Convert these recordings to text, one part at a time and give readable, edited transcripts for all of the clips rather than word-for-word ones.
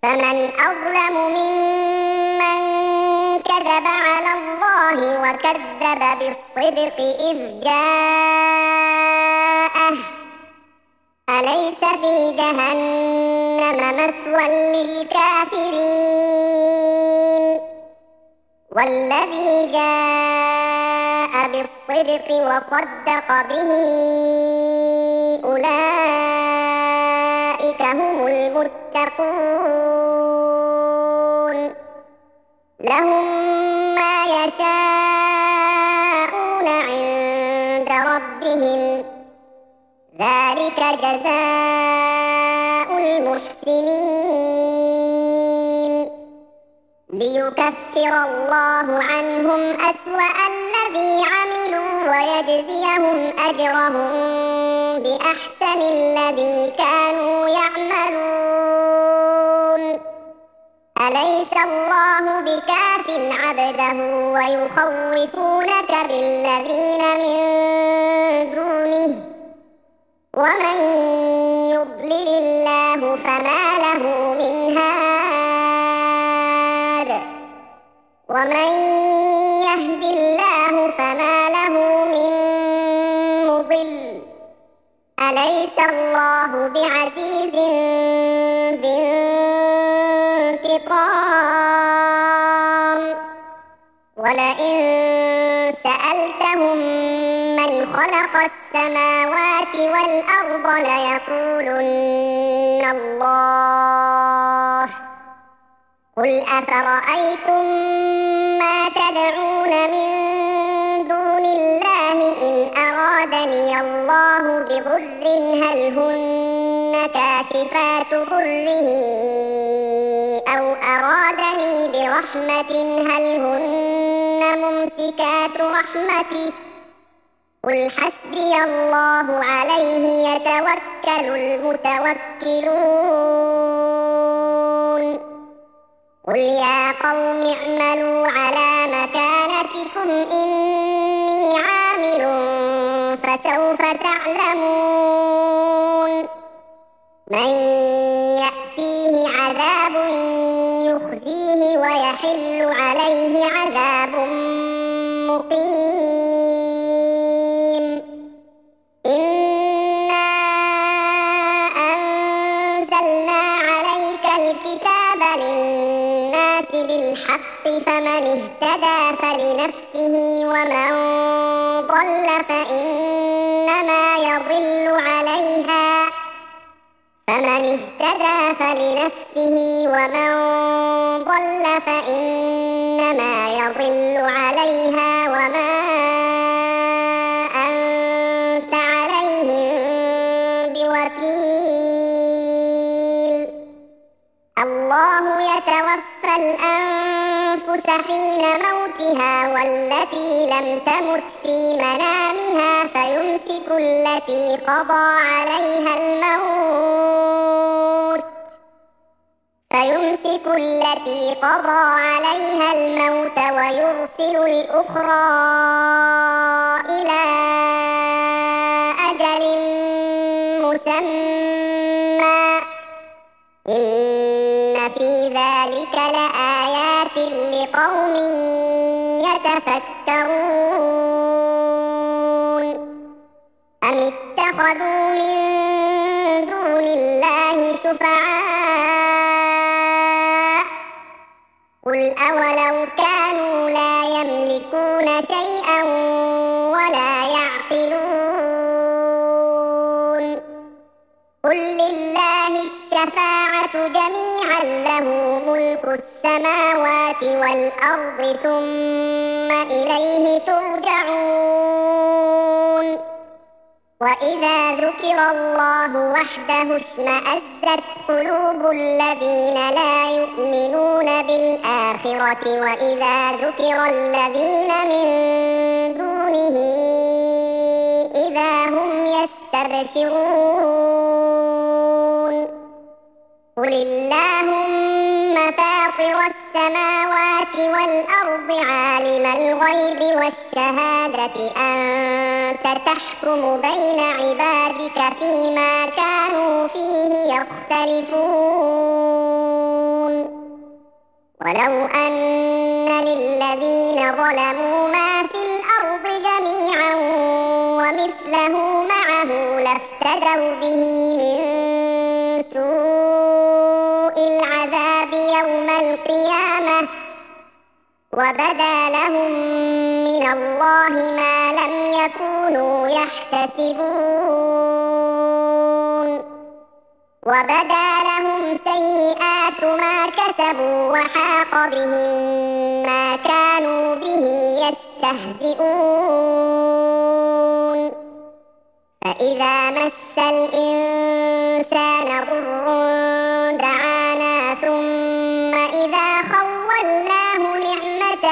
فمن أظلم ممن كذب على الله وكذب بالصدق إذ جاءه أليس في جهنم مثوى للكافرين والذي جاء بالصدق وصدق به أولئك هم المتقون لهم ما يشاءون عند ربهم ذلك جزاء المحسنين ليكفر الله عنهم أسوأ الذي عملوا ويجزيهم أجرهم بأحسن الذي كانوا يعملون أليس الله بكاف عبده ويخوفونك بالذين من دونه ومن يضلل الله فما له من هاد ومن يهد الله فما له من مضل أليس الله بعزيز ذي انتقام ولئن سألتهم من خلق السماوات والأرض ليقولن الله قل أفرأيتم ما تدعون من دون الله إن أرادني الله بضر هل هن كاشفات ضره أو أرادني برحمة هل هن ممسكات رحمته قل حسبي الله عليه يتوكل المتوكلون قل يا قوم اعملوا على مكانتكم إني عامل فسوف تعلمون من يأتيه عذاب يخزيه ويحل عليه عذاب مقيم إنا أنزلنا عليك الكتاب للناس بالحق فمن اهتدى فلنفسه ومن ضل فإنما يضل عليها فمن اهتدى فلنفسه ومن ضل فإنما يضل عليها وما أنت عليهم بوكيل الله يتوفى الأنفس حين موتها والتي لم تمت في منامها فيمسك التي قضى عليها الموت ويرسل الأخرى إلى أجل مسمى إن في ذلك لآيات لقوم يتفكرون أم اتخذوا من دون الله شفعاء قل أولو كانوا لا يملكون شيئا ولا يعقلون قل لله الشفاعة جميعا له ملك السماوات والأرض ثم إليه ترجعون وإذا ذكر الله وحده اشمأزت قلوب الذين لا يؤمنون بالآخرة وإذا ذكر الذين من دونه إذا هم يستبشرون قل اللهم فاطر السماوات والأرض عالم الغيب والشهادة أنت تحكم بين عبادك فيما كانوا فيه يختلفون ولو أن للذين ظلموا ما في الأرض جميعا ومثله معه لافتدوا به من سوء العذاب يوم القيامة وبدا لهم من الله ما لم يكونوا يحتسبون وبدا لهم سيئات ما كسبوا وحاق بهم ما كانوا به يستهزئون فإذا مس الإنسان ضر دعانا ثم إذا خولناه نعمة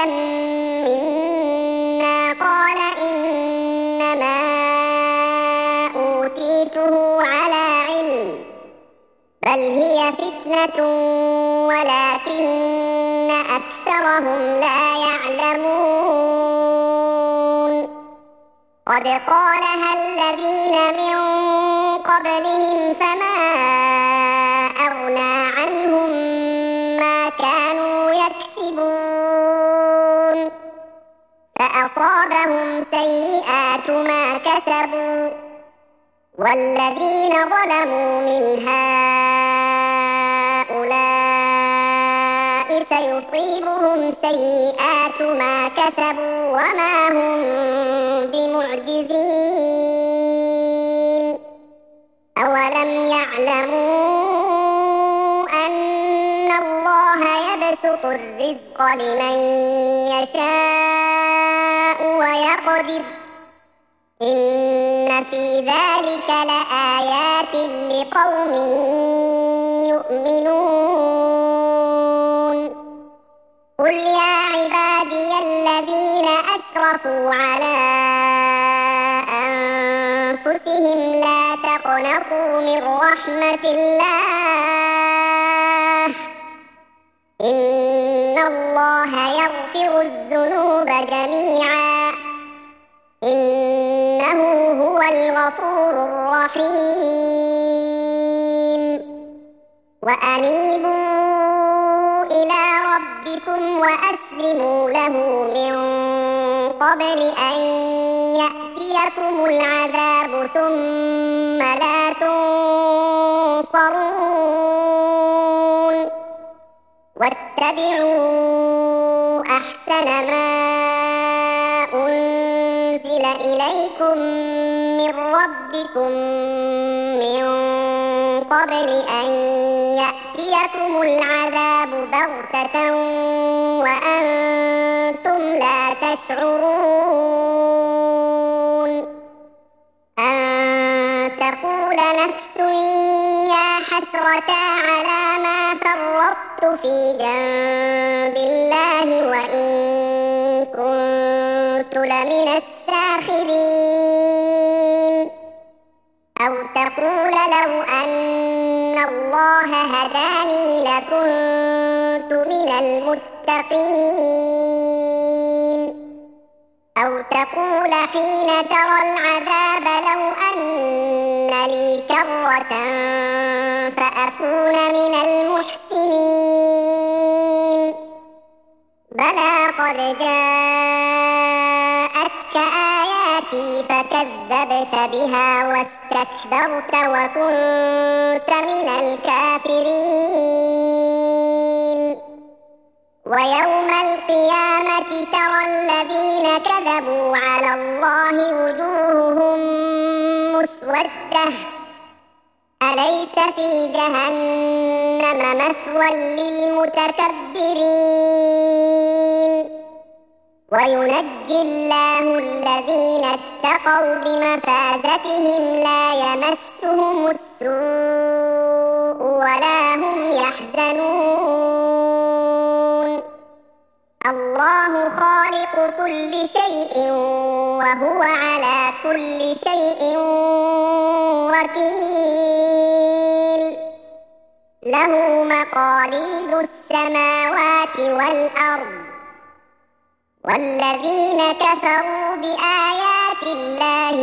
منا قال إنما أوتيته على علم بل هي فتنة ولكن أكثرهم لا يعلمون قد قالها الذين من قبلهم فما أغنى عنهم ما كانوا يكسبون فأصابهم سيئات ما كسبوا والذين ظلموا من هؤلاء سيصيبهم سيئات ما كسبوا وما هم بمعجزين أولم يعلموا أن الله يبسط الرزق لمن يشاء ويقدر إن في ذلك لآيات لقوم يؤمنون قل يا عبادي الذين أسرفوا على أنفسهم لا تقنطوا من رحمة الله إن الله يغفر الذنوب جميعا إنه هو الغفور الرحيم وأنيبوا إلى ربكم وأسلموا له من قبل أن يأتيكم العذاب ثم لا تنصرون واتبعوا أحسن ما أنزل إليكم من ربكم من قبل أن يأتيكم العذاب بغتة وأنتم لا تشعرون أن تقول نفس يا حسرة على ما فرطت في جنب الله وإن كنت لمن الساخرين أو تقول لو أن الله هداني لكنت من المتقين أو تقول حين ترى العذاب لو أن لي كرة فأكون من المحسنين بلى قد جاءتك آياتي فكذبت بها واستكبرت وكنت من الكافرين ويوم القيامة ترى الذين كذبوا على الله وجوههم مسودة أليس في جهنم مثوى للمتكبرين وينجي الله الذين اتقوا بمفازتهم لا يمسهم السوء ولا هم يحزنون الله خالق كل شيء وهو على كل شيء وكيل له مقاليد السماوات والأرض والذين كفروا بآيات الله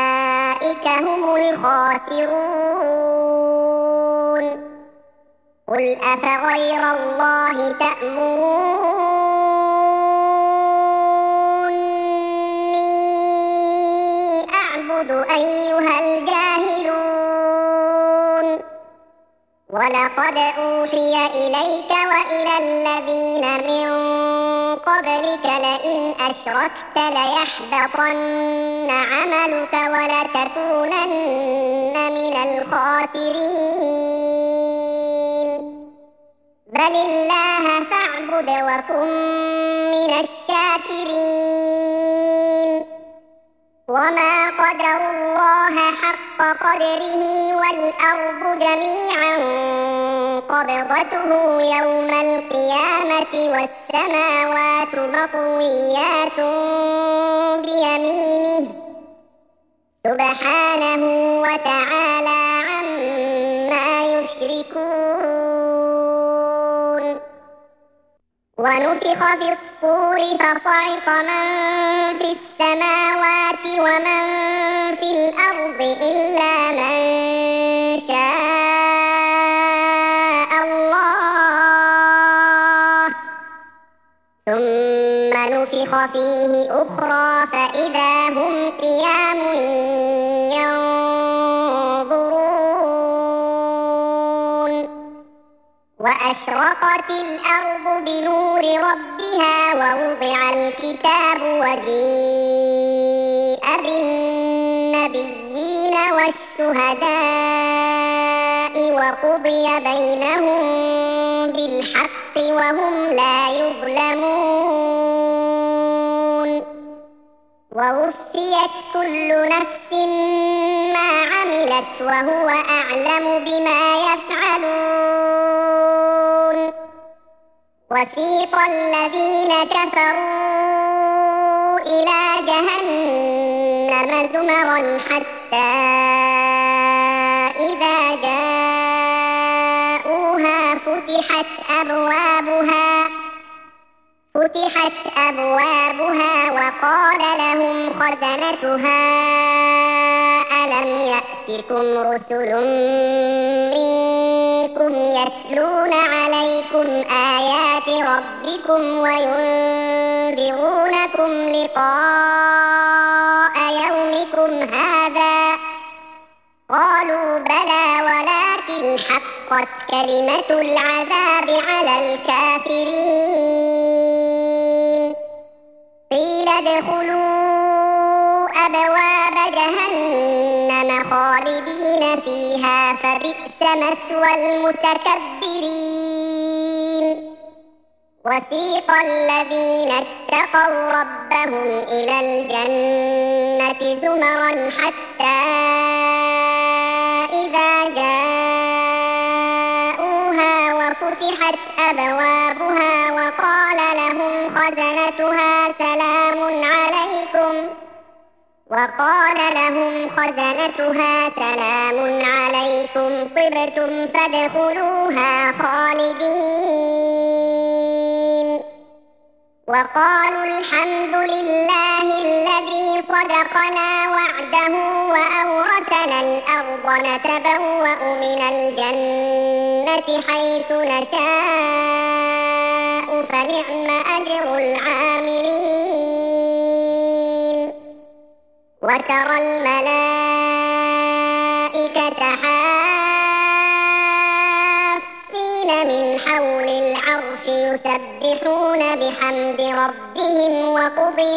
أولئك هم الخاسرون قل أفغير الله تأمروني أعبد أيها الجاهلون ولقد أوحي إليك وإلى الذين من قبلك لئن أشركت ليحبطن عملك ولتكونن من الخاسرين بل الله فاعبد وكن من الشاكرين وما قدروا الله حق قدره والأرض جميعا قبضته يوم القيامة والسماوات مطويات بيمينه سبحانه وتعالى عما يشركون ونفخ في الصور فصعق من في السماوات ومن في الأرض إلا من شاء الله ثم نفخ فيه أخرى فإذا هم قيام ينظرون وأشرقت الأرض بنور ربها ووضع الكتاب وجيء بالنبيين والشهداء وقضي بينهم بالحق وهم لا يظلمون ووفيت كل نفس ما عملت وهو أعلم بما يفعلون وسيق الذين كفروا إلى جهنم زمرا حتى إذا جاءوها فتحت أبوابها وقال لهم خزنتها ألم يأتكم رسل منكم يتلون عليكم آيات ربكم وينذرونكم لقاء يومكم هذا قالوا بلى ولكن حقت كلمة العذاب على الكافرين قيل ادخلوا أبواب جهنم خالدين فيها فبئس مثوى المتكبرين وسيق الذين اتقوا ربهم إلى الجنة زمرا حتى إذا جاءوها وفتحت أبوابها وقال لهم خزنتها سلام عليكم طبتم فادخلوها خالدين وقالوا الحمد لله الذي صدقنا وعده وأورثنا الأرض نتبوأ من الجنة حيث نشاء فنعم أجر العاملين وترى الملائكة حافين من حول العرش يسبحون بحمد ربهم وقضي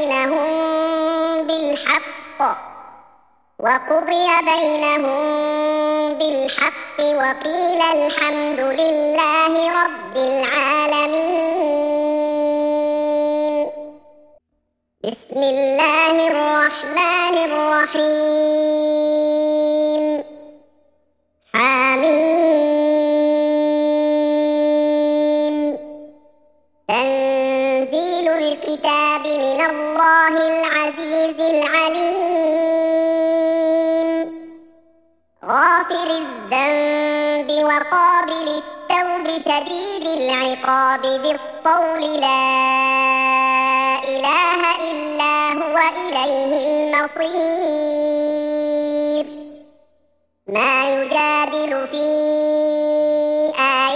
بينهم بالحق وقيل الحمد لله رب العالمين بسم الله الرحمن الرحيم حميم تنزيل الكتاب من الله العزيز العليم غافر الذنب وقابل التوب شديد العقاب ذي الطول لا إله إلا هو إليه المصير ما يجادل في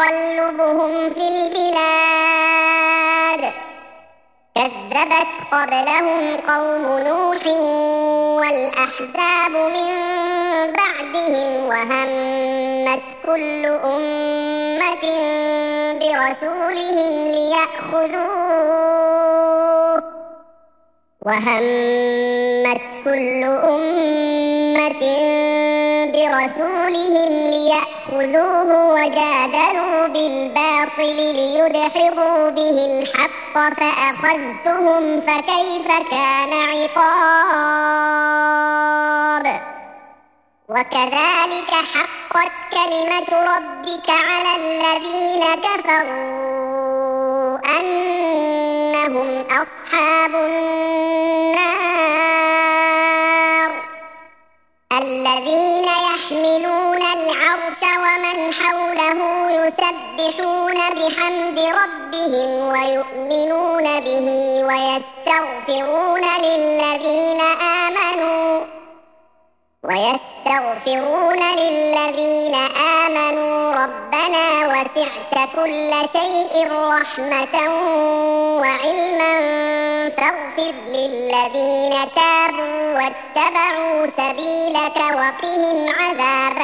تقلبهم في البلاد كذبت قبلهم قوم نوح والأحزاب من بعدهم وهمت كل أمة برسولهم ليأخذوه وجادلوا بالباطل ليدحضوا به الحق فأخذتهم فكيف كان عقاب وكذلك حقت كلمة ربك على الذين كفروا أنهم أصحاب النار الذين يحملون العرش ومن حوله يسبحون بحمد ربهم ويؤمنون به ويستغفرون للذين آمنوا ربنا وسعت كل شيء رحمة وعلما فاغفر للذين تابوا واتبعوا سبيلك وقهم عذاب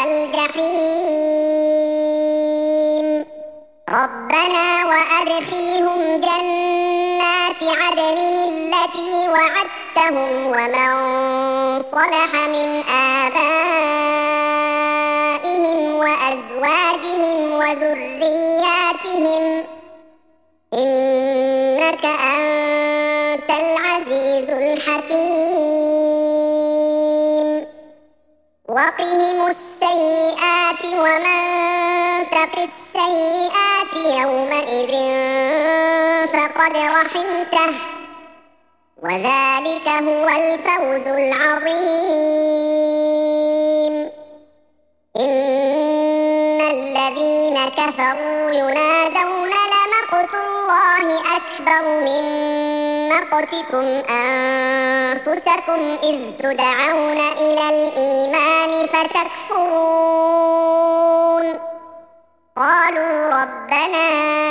الجحيم ربنا وأدخلهم جنات عدن التي وعدتهم ومن صلح من آبائهم وأزواجهم وذرياتهم إنك أنت العزيز الحكيم وقهم السيئات ومن تق السيئات يومئذ فقد رحمته وذلك هو الفوز العظيم إن الذين كفروا ينادون لمقت الله أكبر من مقتكم أنفسكم إذ تدعون إلى الإيمان فتكفرون قالوا ربنا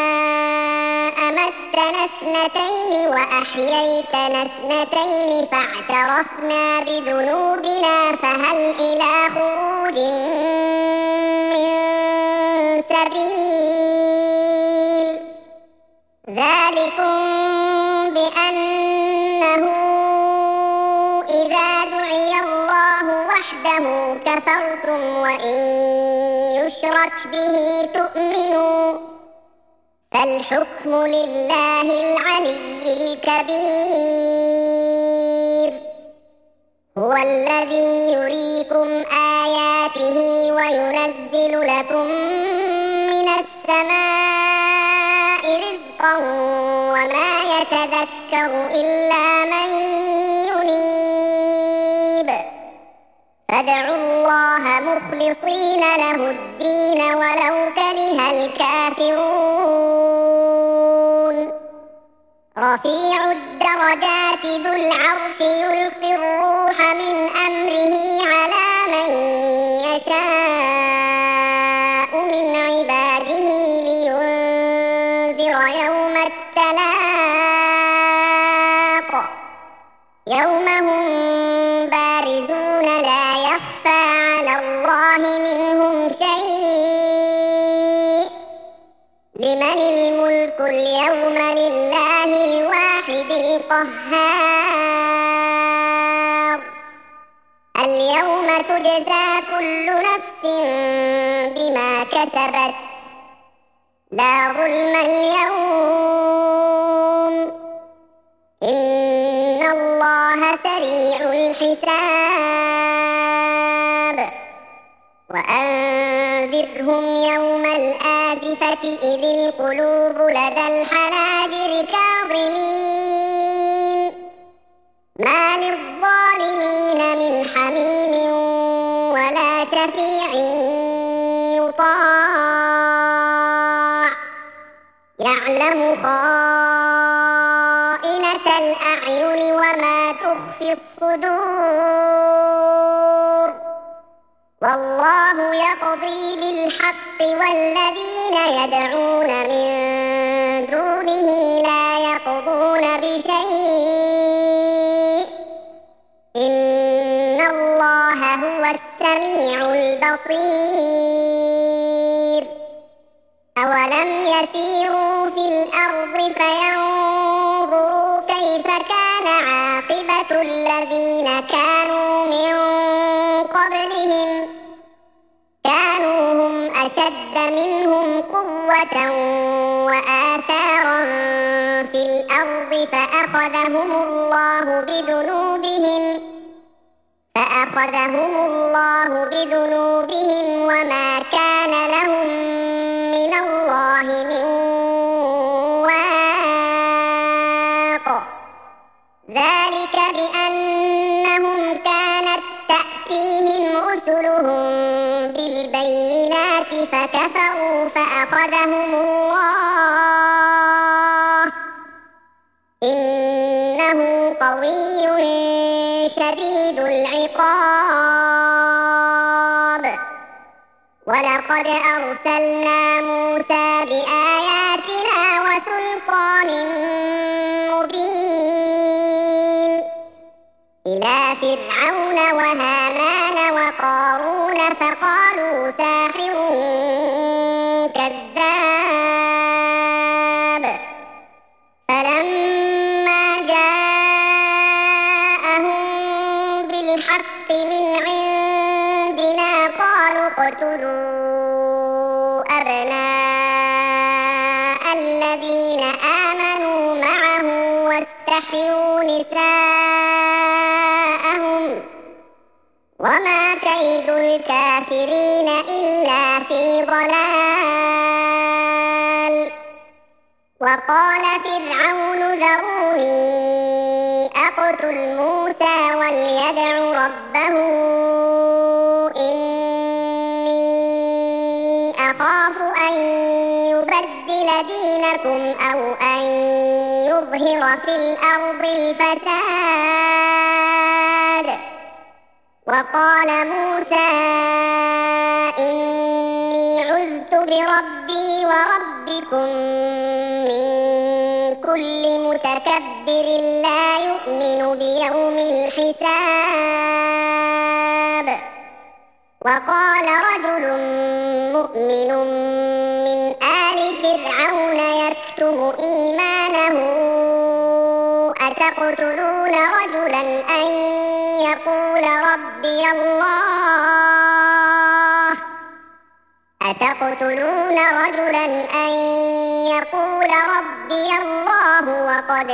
أمتنا اثنتين وأحييتنا اثنتين فاعترفنا بذنوبنا فهل إلى خروج من سبيل ذلكم بأنه إذا دعي الله وحده كفرتم وإن يشرك به تؤمنوا فالحكم لله العلي الكبير هو الذي يريكم آياته وينزل لكم من السماء رزقا وما يتذكر إلا من ينيب فادعوا الله مخلصين له الدين ولو كره الكافرون رفيع الدرجات ذو العرش يلقي الروح من أمره على من يشاء من عباده لينذر يوم التلاق يوم هم بارزون لا يخفى على الله منهم شيء لمن الملك اليوم لله الواحد القهار اليوم تجزى كل نفس بما كسبت لا ظلم اليوم إن الله سريع الحساب وأنذرهم يوم الآزفة إذ القلوب لدى الحناجر كاظمين ما للظالمين من حميم ولا شفيع يطاع يعلم خائنة الأعين وما تخفي الصدور والله يقضي بالحق والذين يدعون من دونه لا يقضون بشيء إن الله هو السميع البصير أولم يسيروا في الأرض فينظروا كيف كان عاقبة الذين كانوا من قبلهم كانوا هم أشد منهم قوة وآثارا في الأرض فأخذهم الله بذنوبهم وما كان لهم من الله من واق ذلك بأنهم كانت تأتيهم رسلهم بالبينات فكفروا فأخذهم الله إنه قوي شديد العقاب ولقد أرسلنا موسى بآياتنا وسلطان مبين إلى فرعون وهامان وقارون فقالوا ساحر كذاب فلما جاءهم بالحق من عندنا قالوا اقتلوا أبناء الذين آمنوا معه واستحيوا نساءهم وما كيد الكافرين إلا في ضلال وقال فرعون ذروني أقتل موسى وليدع ربه إني أخاف أن يبدل دينكم أو أن يظهر في الأرض الفساد وقال موسى إني عذت بربي وربكم من كل متكبر لا يؤمن بيوم الحساب وقال رجل مؤمن من آل فرعون يكتم إيمانه أتقتلون رجلا أن يقول ربي الله وقد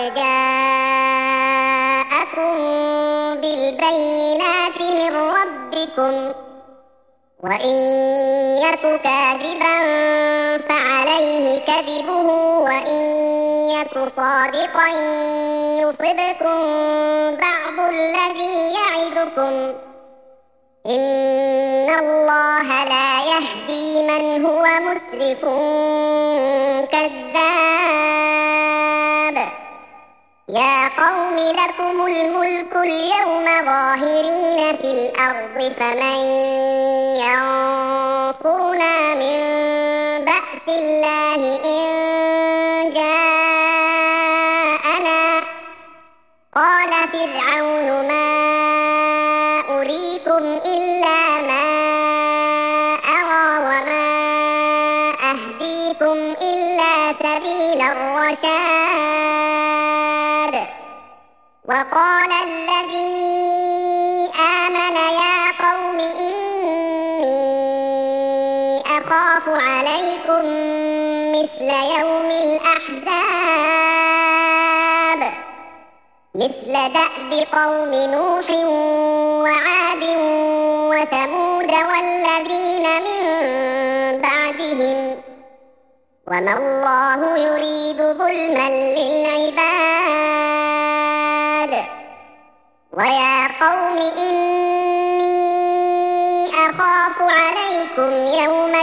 جاءكم بالبينات من ربكم وإن يك كاذبا فعليه كذبه وإن يك صادقا يصبكم بعض الذي يعدكم إن الله لا يهدي من هو مسرف كذاب يا قوم لكم الملك اليوم ظاهرين في الأرض فمن ينصرنا من بأس الله إن جاءنا قال فرعون ما أريكم إلا ما أرى وما أهديكم إلا سبيل الرشاد وقال الذي آمن يا قوم إني أخاف عليكم مثل يوم الأحزاب مثل دأب قوم نوح وعاد وثمود والذين من بعدهم وما الله يريد ظلما للعباد ويا قوم إني أخاف عليكم يوم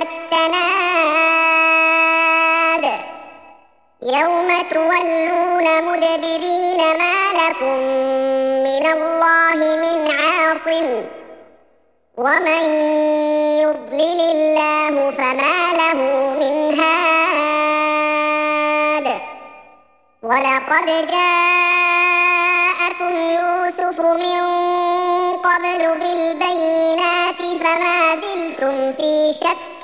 التناد يوم تولون مدبرين ما لكم من الله من عاصم ومن يضلل الله فما له من هاد ولقد جاءكم يوسف من قبل بالبينات فما زلتم في شك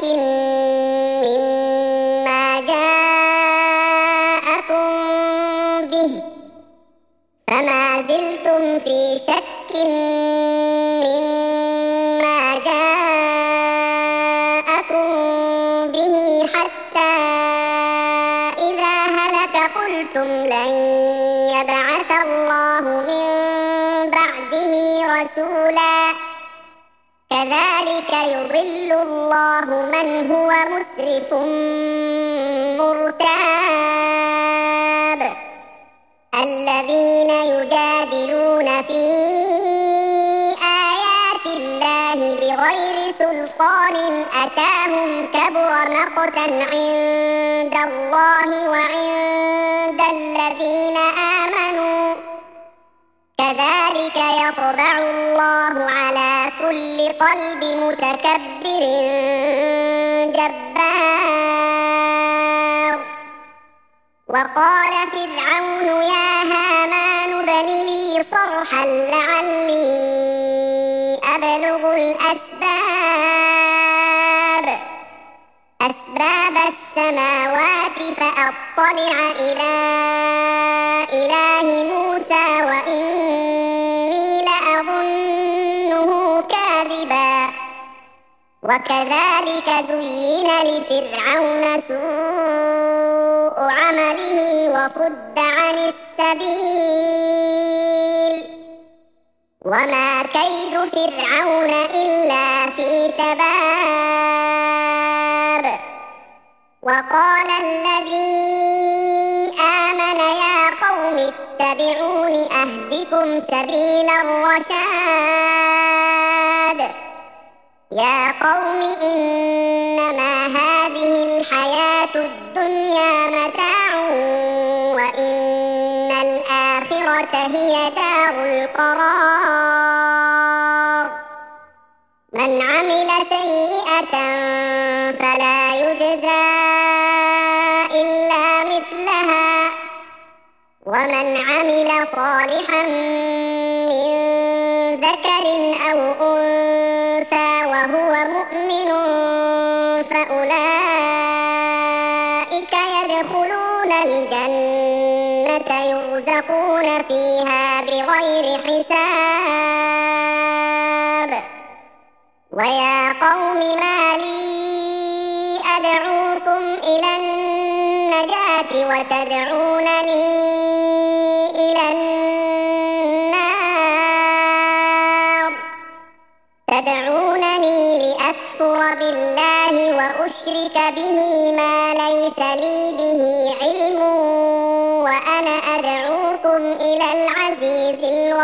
مما جاءكم به حتى إذا هلك قلتم لن يبعث الله من بعده رسولا كذلك يضل الله من هو مسرف مرتاب الذين يجادلون في آيات الله بغير سلطان أتاهم كبر مقتا عند الله وعند الذين آمنوا كذلك يطبع الله على كل قلب متكبر جبار وقال فرعون يا هامان ابن لي صرحا لعلي أبلغ أسباب السماوات فأطلع إلى إله موسى وإني لأظنه كاذبا وكذلك زين لفرعون سوء عمله وصد عن السبيل وما كيد فرعون إلا في تباب وقال الذي آمن يا قوم اتبعون أهدكم سبيل الرشاد يا قوم إنما هذه الحياة الدنيا متاع وإن الآخرة هي دار القرار من عمل سيئة فلا يجزى إلا مثلها ومن عمل صالحا من ذكر أو أنثى وهو مؤمن فأولئك يدخلون الجنة يرزقون فيها بغير حساب ويا قوم ما لي أدعوكم إلى النجاة وتدعونني إلى النار تدعونني لأكفر بالله وأشرك به ما ليس لي به علم وأنا أدعوكم إلى العزيز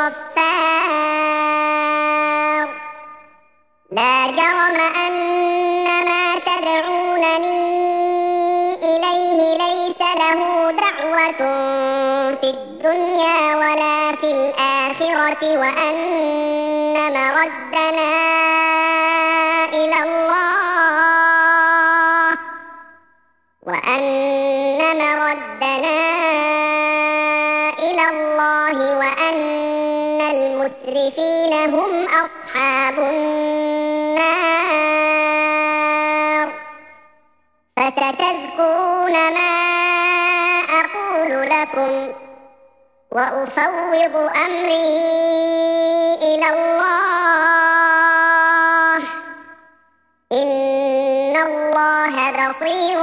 الغفار لا جرم أن ما تدعونني إليه ليس له دعوة في الدنيا ولا في الآخرة وأن مردنا إلى الله وأن المسرفين هم أصحاب النار فستذكرون ما أقول لكم وأفوض أمري إلى الله إن الله بصير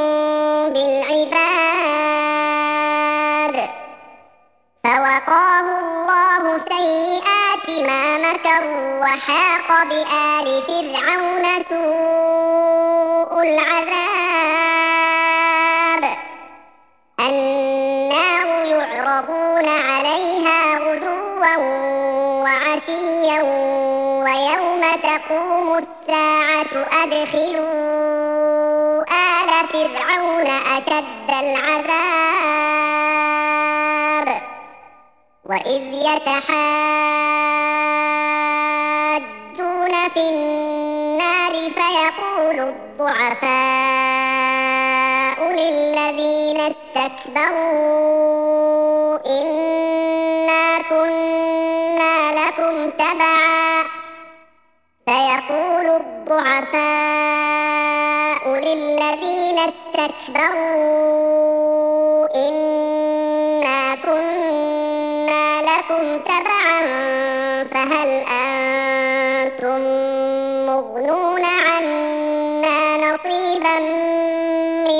بالعباد فوقاه الله سيئات ما مكروا وحاق بآل فرعون سوء العذاب النار يعرضون عليها غدوا وعشيا ويوم تقوم الساعة أدخلوا آل فرعون أشد العذاب وإذ يتحاجون في في النار فيقول الضعفاء للذين استكبروا إنا كنا لكم تبعا للذين استكبروا إنا كنا لكم تبعا فهل أنتم مغنون عنا نصيبا من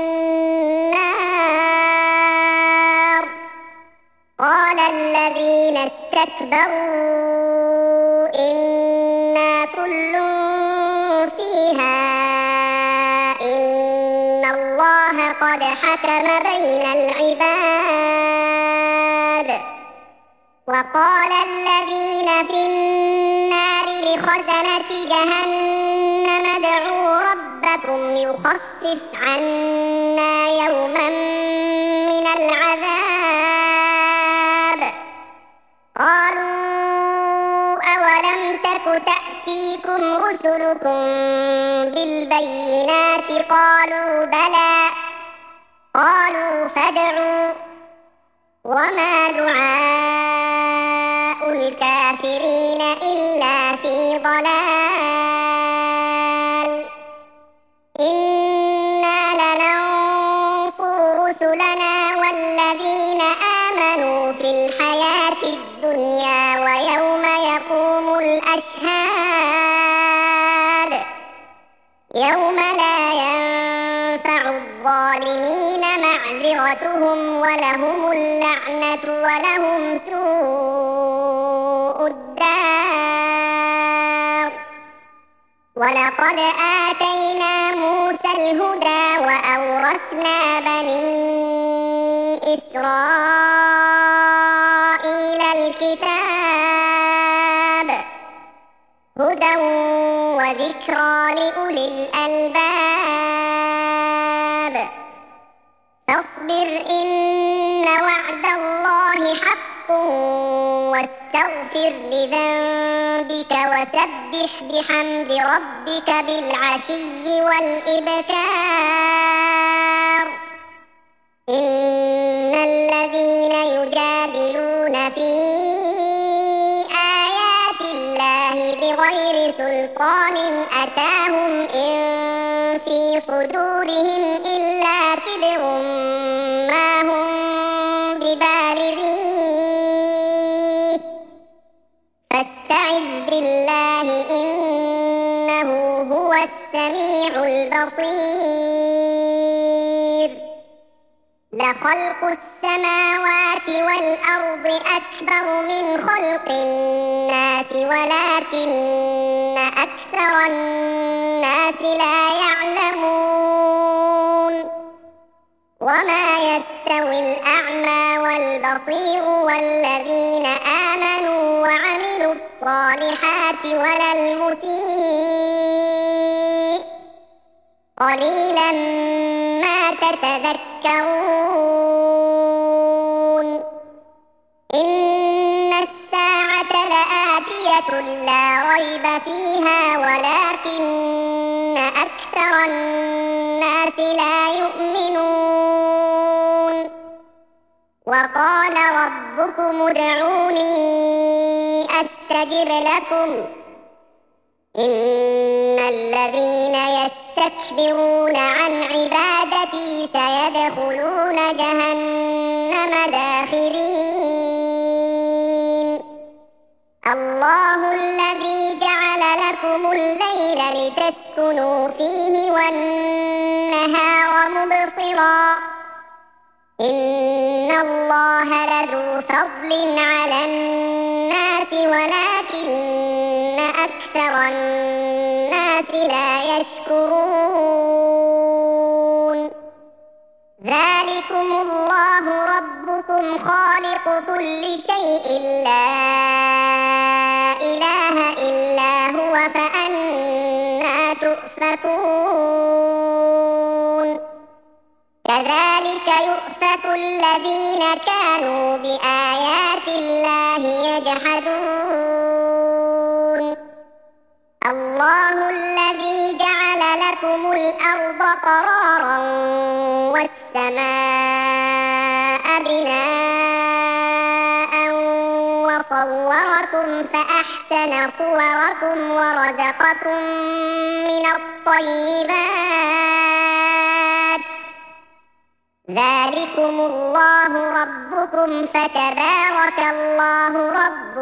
النار قال الذين استكبروا إنا كل فيها إن الله قد حكم بين العباد وقال الذين في النار لخزنة جهنم ادعوا ربكم يخفف عنا يوما من العذاب قالوا أولم تك تأتيكم رسلكم بالبينات قالوا بلى قالوا فادعوا وما دعاء الكافرين إلا في ضلال إنا لننصر رسلنا والذين آمنوا في الحياة الدنيا ويوم يقوم الأشهاد يوم لا ينفع الظالمين معذرتهم ولهم اللعنة ولهم سوء الدار ولقد آتينا موسى الهدى وأورثنا بني إسرائيل الكتاب هدى وذكرى لأولي الألباب فاصبر إن وعد الله حق واستغفر لذنبك وسبح بحمد ربك بالعشي والإبكار إن الذين يجادلون في آيات الله بغير سلطان أتاهم إن في صدورهم إلا كبر ما هم ببالغيه فاستعذ بالله إنه هو السميع البصير لخلق السماوات والأرض أكبر من خلق الناس ولكن أكثر الناس لا يعلمون وما يستوي الأعمى والبصير والذين آمنوا وعملوا الصالحات ولا المسيء قليلا ما تتذكرون إن الساعة لآتية لا ريب فيها ولكن أكثر الناس لا يؤمنون وقال ربكم ادعوني أستجب لكم إن الذين يستكبرون عن عبادتي سيدخلون جهنم داخرين الله الذي جعل لكم الليل لتسكنوا فيه والنهار مبصرا إن الله لذو فضل على الناس ولكن أكثر الناس لا يشكرون ذلكم الله ربكم خالق كل شيء لا إله إلا هو فأنى تؤفكون كذلك يؤفك الذين كانوا بآيات الله يجحدون الأرض قرارا والسماء بناء وصوركم فأحسن صوركم ورزقكم من الطيبات ذلكم الله ربكم فتبارك الله رب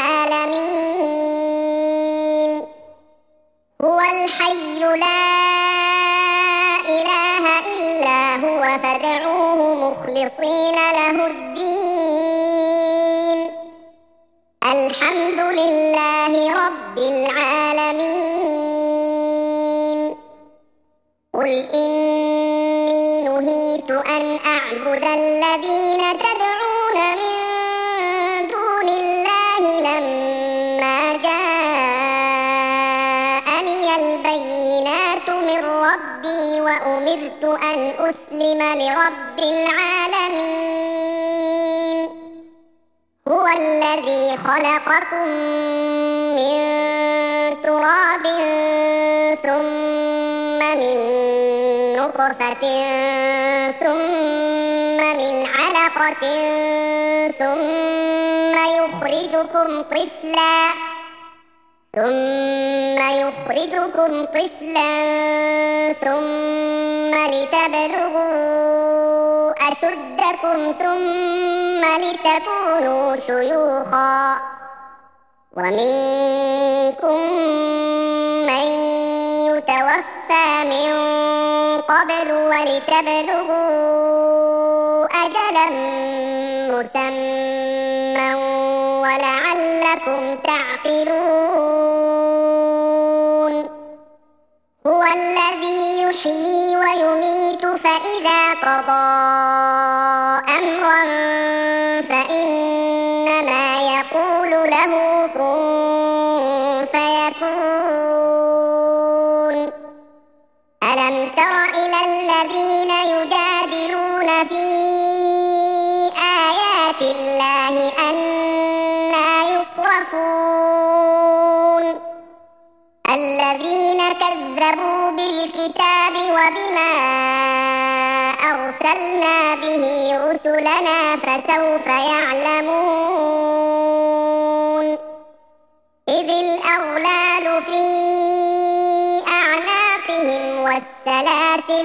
العالمين هو الحي لا إله إلا هو فادعوه مخلصين له الدين الحمد لله رب العالمين قل إني نهيت أن أعبد الذين تدعون من دون الله لما جاءني البينات من ربي وأمرت أن أسلم لرب العالمين هو الذي خلقكم من تراب ثم من نطفة ثم من علقة ثم يخرجكم طفلا ثم لتبلغوا أشدكم ثم لتكونوا شيوخا ومنكم من يتوفى من قبل ولتبلغوا أجلا مسمى ولعلكم تعقلون هو الذي يحيي ويميت فإذا قضى أمرا فإنما يقول له كن فيكون ألم تر إلى الذين يجادلون في آيات الله أنى يصرفون الذين كذبوا بالكتاب وبما أرسلنا به رسلنا فسوف يعلمون إذ الأغلال في أعناقهم والسلاسل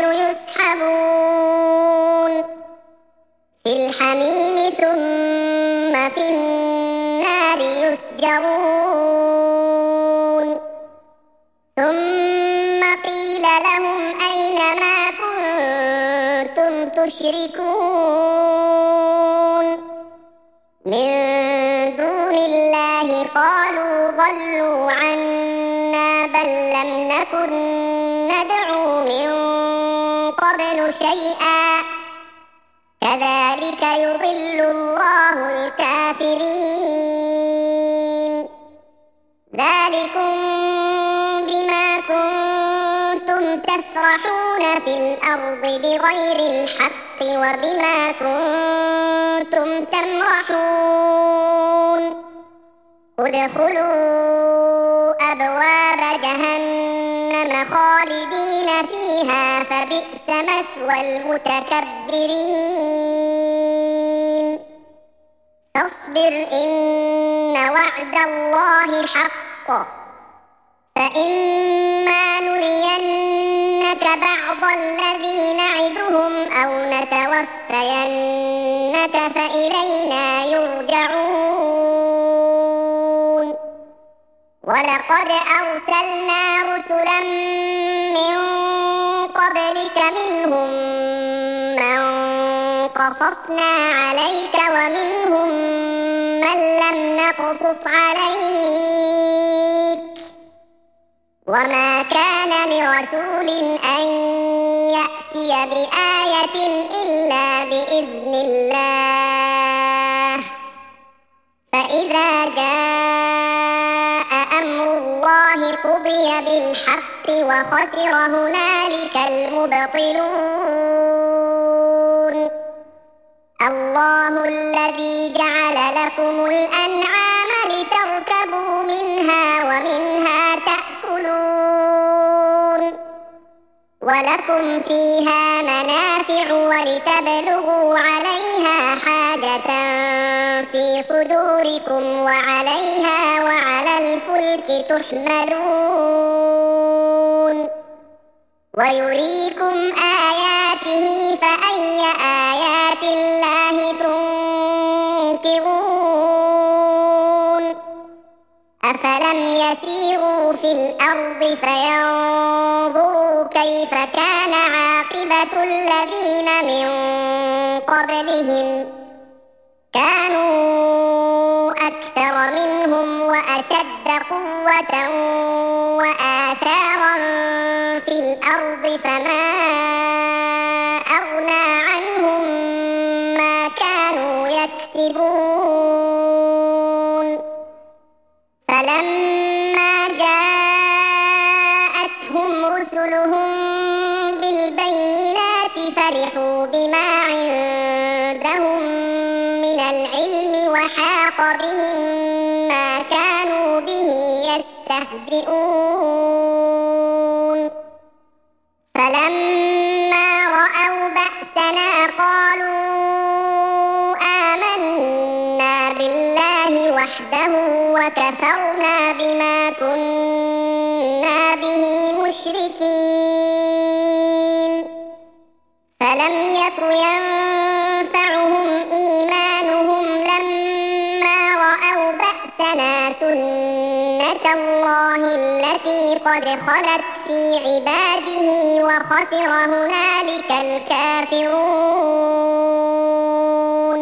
يسحبون في الحميم ثم في النار يسجرون ثم قيل لهم أين ما كنتم تشركون من دون الله قالوا ضلوا عنا بل لم نكن ندعو من قبل شيئا كذلك يضل الله الكافرين ذلكم بما كنتم تفرحون في الأرض بغير الحق وبما كنتم تمرحون ادخلوا أبواب جهنم خالدين فيها فبئس مثوى المتكبرين فاصبر إن وعد الله حق فإما نرينك بعض الذي نعدهم أو نتوفينك فإلينا يرجعون ولقد أرسلنا رسلا من قبلك منهم من قصصنا عليك ومنهم من لم نقصص عليك وما كان لرسول أن يأتي بآية إلا بإذن الله فإذا جاء أمر الله قضي بالحق وخسر هنالك المبطلون الله الذي جعل لكم الأنعام لتركبوا منها ومنها تأكلون ولكم فيها منافع ولتبلغوا عليها حاجة في صدوركم وعليها وعلى الفلك تحملون ويريكم آياته فأي آيات الله تنكرون أفلم يسيروا في الأرض فينظروا كيف كان عاقبة الذين من قبلهم كانوا أكثر منهم وأشد قوة وآثارا في الأرض فما أغنى عنهم ما كانوا يكسبون فلما جاءتهم رسلهم بالبينات فرحوا بما عندهم من العلم وحاق بهم ما كانوا به يستهزئون فلما رأوا بأسنا قالوا آمنا بالله وحده وكفرنا بما كنا به مشركين فلم يك ينفعهم إيمانهم لما رأوا بأسنا سنة الله التي قد خلت في عباده وخسر هنالك الكافرون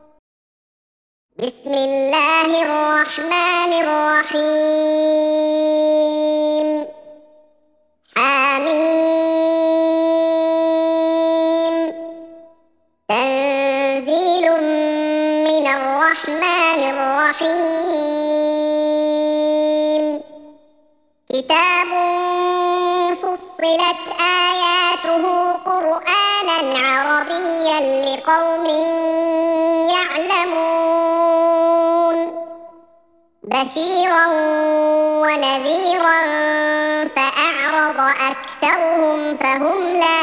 بسم الله الرحمن الرحيم حميم تنزيل من الرحمن الرحيم كتاب فصلت آياته قرآنا عربيا لقوم يعلمون بشيرا ونذيرا فأعرض أكثرهم فهم لا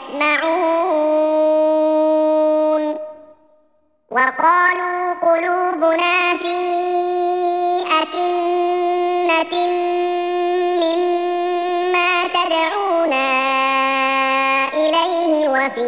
يسمعون وقالوا قلوبنا في أكنة مما تدعونا إليه وفي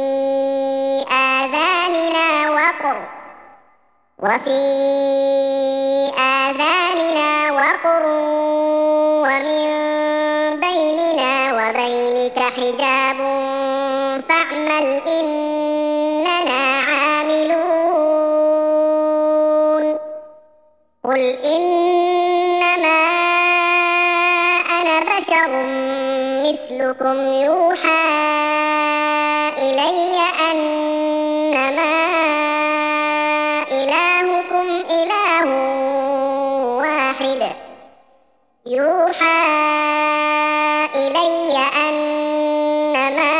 آذاننا وقر ومن بيننا وبينك حجاب فاعمل إننا عاملون قل إنما أنا بشر مثلكم يوحى إلي أنما إلهكم إله واحد يوحى إلي أنما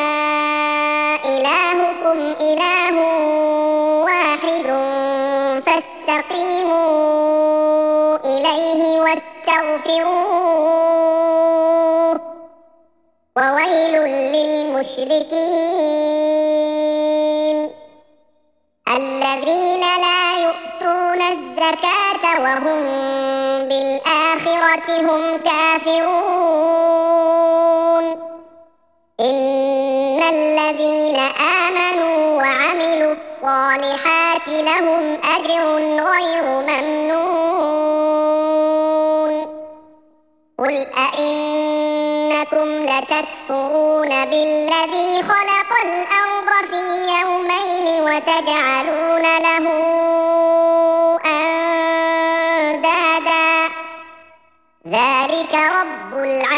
إلهكم إله واحد فاستقيموا إليه واستغفروه وويل للمشركين الذين لا يؤتون الزكاة وهم بالآخرة هم كافرون إن الذين آمنوا وعملوا الصالحات لهم أجر غير ممنون قل أئنكم لتكفرون بالذي خلق الأرض في يومين وتجعلون له أندادا ذلك رب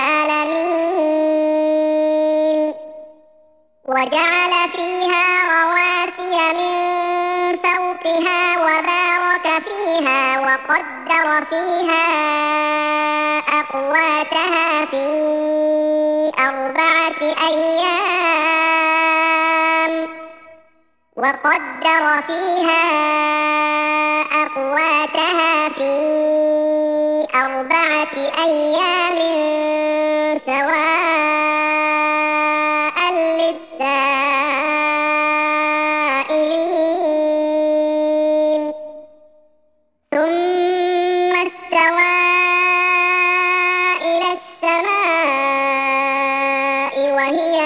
العالمين وجعل فيها رواسي من فوقها وبارك فيها وقدر فيها أقواتها في 4 أيام وقدر فيها أقواتها في 4 أيام سواء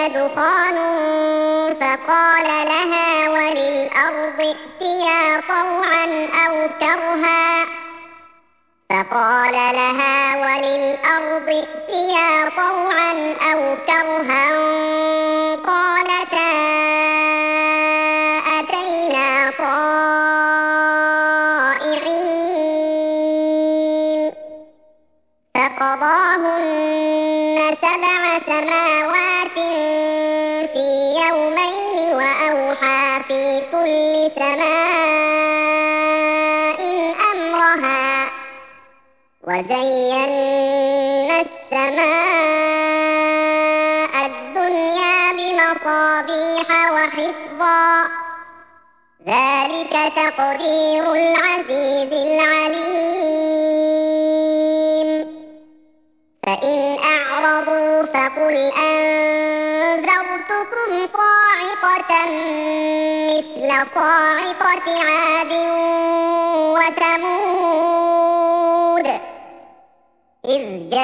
دخان فقال لها وللأرض ائتيا طوعا أو كرها قالتا أتينا طائعين فقضاهن 7 سماوات في يومين وأوحى في كل سماء أمرها وزينا السماء الدنيا بمصابيح وحفظا ذلك تقدير العزيز العليم فإن أعرضوا فقل أنذرتكم صاعقة مثل صاعقة عاد وثمود إذ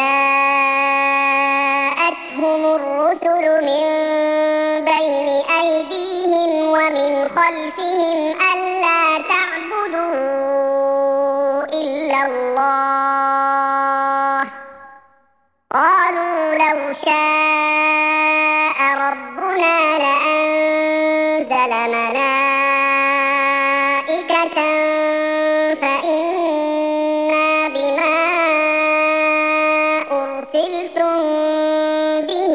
جاءتهم الرسل من بين أيديهم ومن خلفهم ألا تعبدوا إلا الله قالوا لو شاء ربنا لأنزل ملائكة فإنا بما أرسلتم به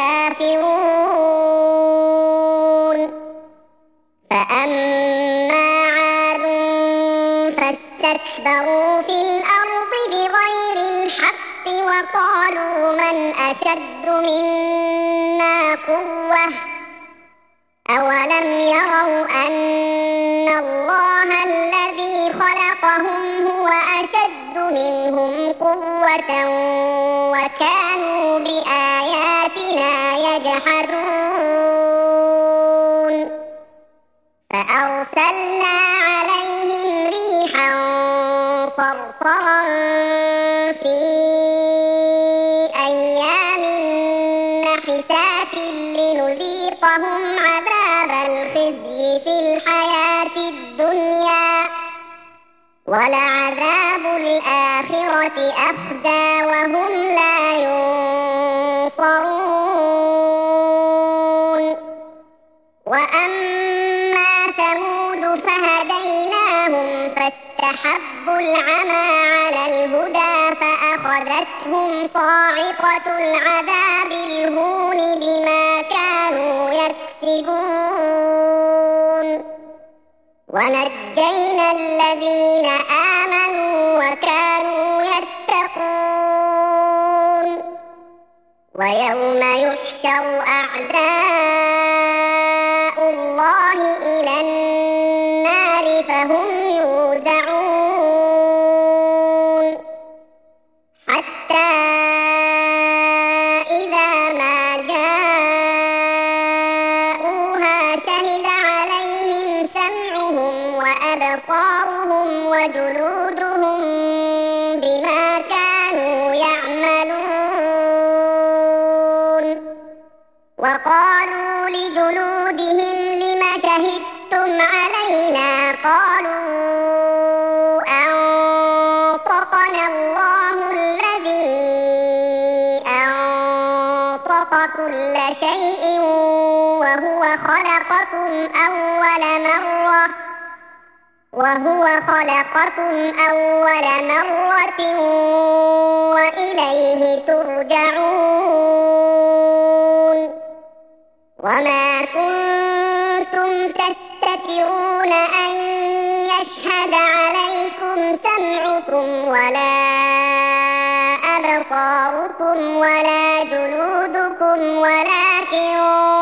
كافرون فأما عاد فاستكبروا في الأرض بغير الحق وقالوا من أشد منا قوة أولم يروا أن الله الذي خلقهم هو أشد منهم قوة وكانوا بآياتنا يجحدون فأرسلنا عليهم ريحا صرصرا في أيام نحسات لنذيقهم عذاب الخزي في الحياة الدنيا ولعذاب الآخرة أخزى وهم لا ينصرون وأما ثمود فهديناهم فاستحبوا العمى على الهدى فأخذتهم صاعقة العذاب الهون بما كانوا يكسبون ونجينا الذين آمنوا وكانوا يتقون ويوم يحشر أعداء الله إلى النار فهم يوزعون حتى إذا ما جاءوها شهد عليهم سمعهم وأبصارهم وجلودهم بما كانوا يعملون وقالوا لجلودهم لم شهدتم علينا قالوا أنطقنا الله الذي أنطق كل شيء وهو خلقكم أول مرة وإليه ترجعون وما كنتم تستترون أن يشهد عليكم سمعكم ولا أبصاركم ولا جلودكم ولكن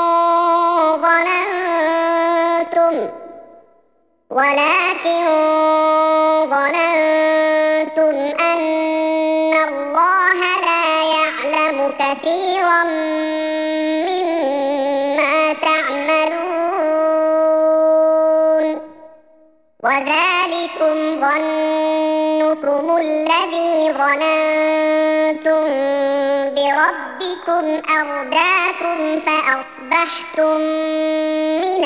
ظننتم أن الله لا يعلم كثيرا مما تعملون وذلكم ظنكم الذي ظننتم بربكم ربكم أرداكم فأصبحتم من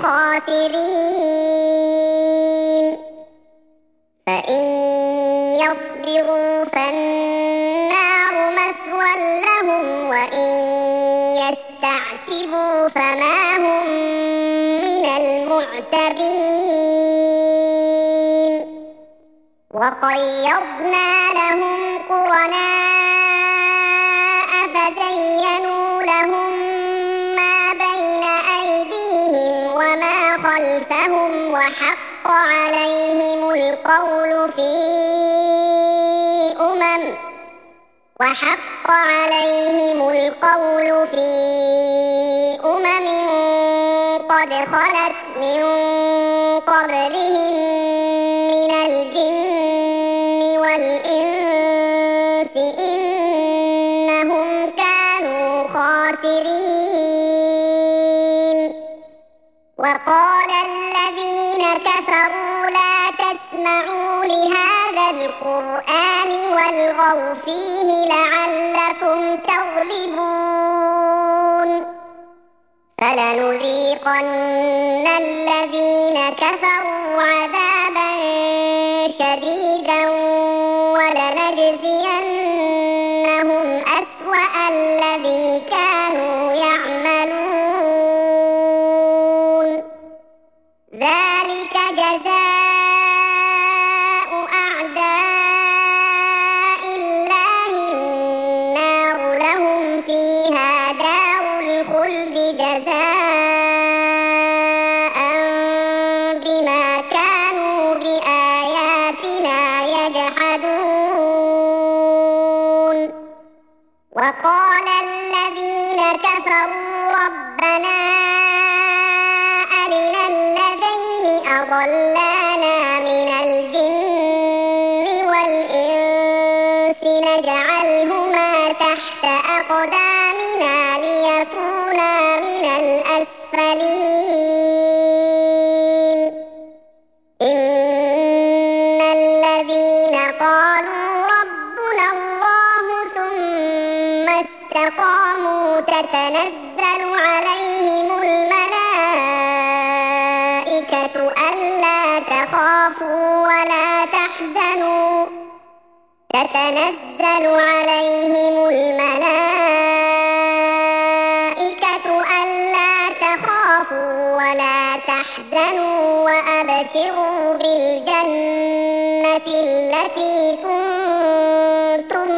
الخاسرين فإن يصبروا فالنار مثوى لهم وإن يستعتبوا فما هم من المعتبين وقيضنا لهم قرناء فزينوا لهم ما بين أيديهم وما خلفهم وحق عليهم القول في أمم قد خلت من قبلهم من الجن والإنس إنهم كانوا خاسرين وقال الذين كفروا لا تسمعوا لهذا القرآن والغوا فيه لعلكم تغلبون فلنذيقن الذين كفروا عذابا شديدا ولنجزينهم أسوأ الذي كانوا يعملون ذلك جزاء أعداء الله النار لهم فيها دار الخلد جزاء بما كانوا بآياتنا يجحدون وقال الذين كفروا ربنا أرنا الذين أضلانا من الجن والإنس نجعلهما تحت أقدامنا ليكونا من الأسفلين إن الذين قالوا ربنا الله ثم استقاموا تتنزل عليهم الملائكة ألا تخافوا ولا تحزنوا وأبشروا بالجنة التي كنتم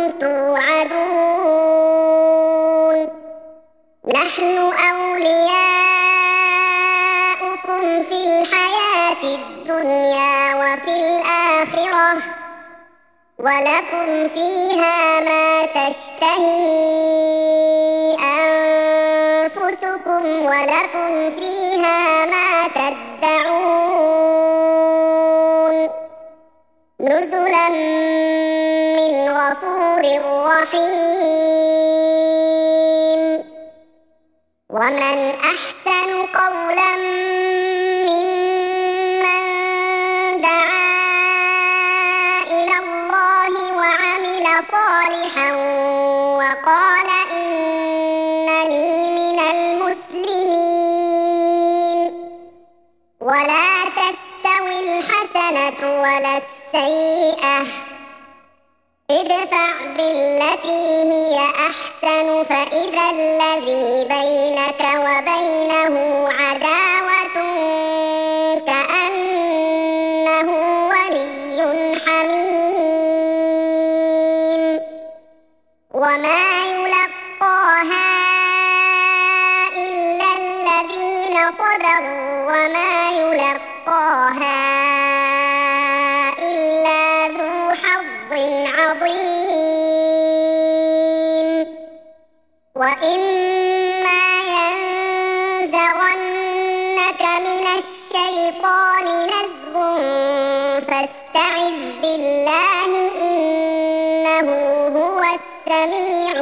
توعدون نحن أولياؤكم في الحياة الدنيا وفي الآخرة ولكم فيها ما تشتهي أنفسكم ولكم فيها ما تدعون نزلا من غفور رحيم ومن أحسن قولا ممن دعا إلى الله وعمل صالحا وقال إنني من المسلمين ولا تستوي الحسنة ولا السيئة ادفع بالتي هي أحسن فإذا الذي بينك وبينه عداوة كأنه ولي حميم وما يلقاها إلا الذين صبروا وما يلقاها إلا ذو حظ عظيم وإما ينزغنك من الشيطان نزغ فاستعذ بالله إنه هو السميع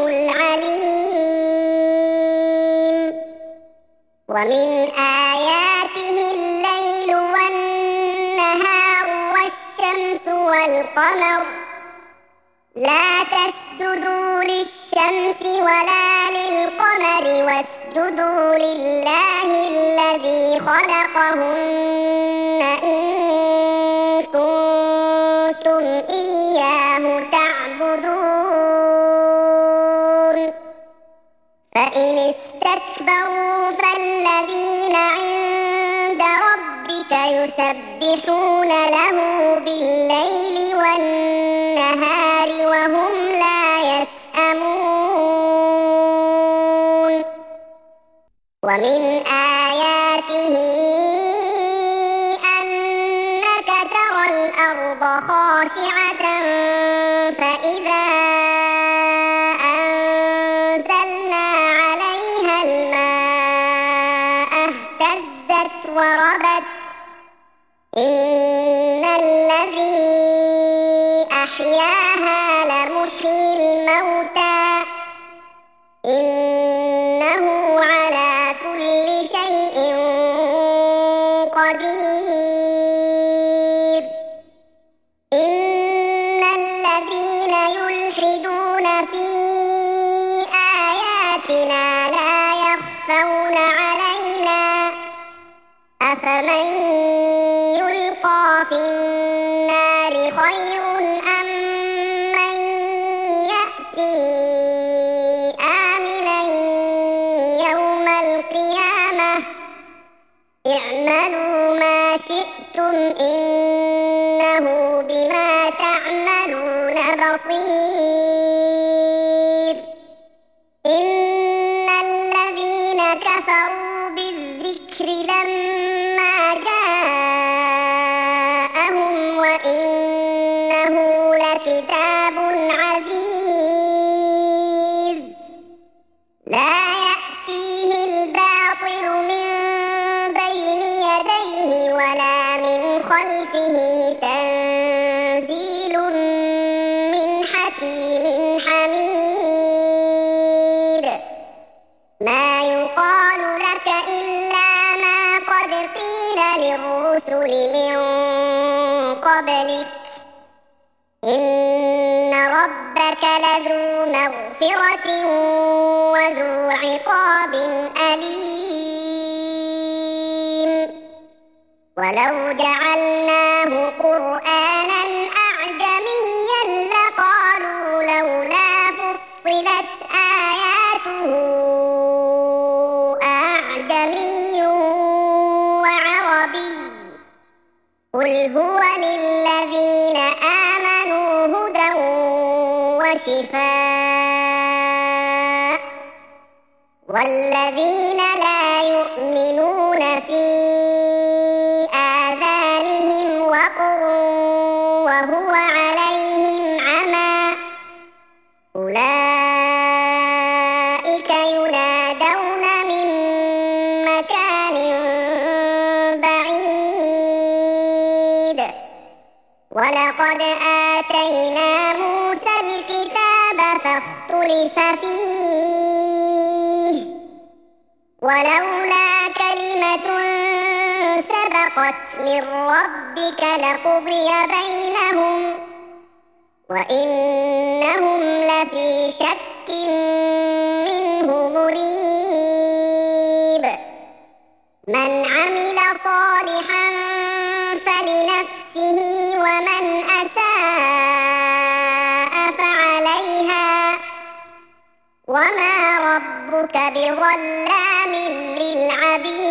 العليم ومن آياته الليل والنهار والشمس والقمر لا تسجدوا للشمس للشمس ولا للقمر واسجدوا لله الذي خلقهن إن كنتم إياه تعبدون فإن استكبروا فالذين عند ربك يسبحون له بالليل والنهار وهم لا يسأمون ومن آياته أنك ترى الأرض خاشعة فإذا أنزلنا عليها الماء اهتزت وربت إن الذي أحياها لمحيي الموتى إنه على كل شيء قدير إن الذين يلحدون في آياتنا لا يخفون علينا أفمن يلقى في النار خير أم من يأتي آمنا يوم القيامة اعملوا ما شئتم إنه بما تعملون بصير إن الذين كفروا بالذكر لما جاءهم وإنه لكتاب عزيز لا يأتيه الباطل من بين يديه ولا من خلفه تنزيل من حكيم حميد ما يقال لك إلا ما قد قيل للرسل من قبلك إن ربك لذو مغفرة وذو عقاب أليم ولو جعلناه قرآنا أعجميا لقالوا لولا فصلت آياته أعجمي وعربي قل هو للذين آمنوا هدى وشفاء والذين لا يؤمنون في آذانهم وقر وهو عليهم عمى أولئك ينادون من مكان بعيد ولقد آتينا موسى الكتاب فاختلف فيه ولولا كلمة سبقت من ربك لقضي بينهم وإنهم لفي شك منه مريب من عمل صالحا فلنفسه ومن أساء فعليها وما ربك بظلام للعبيد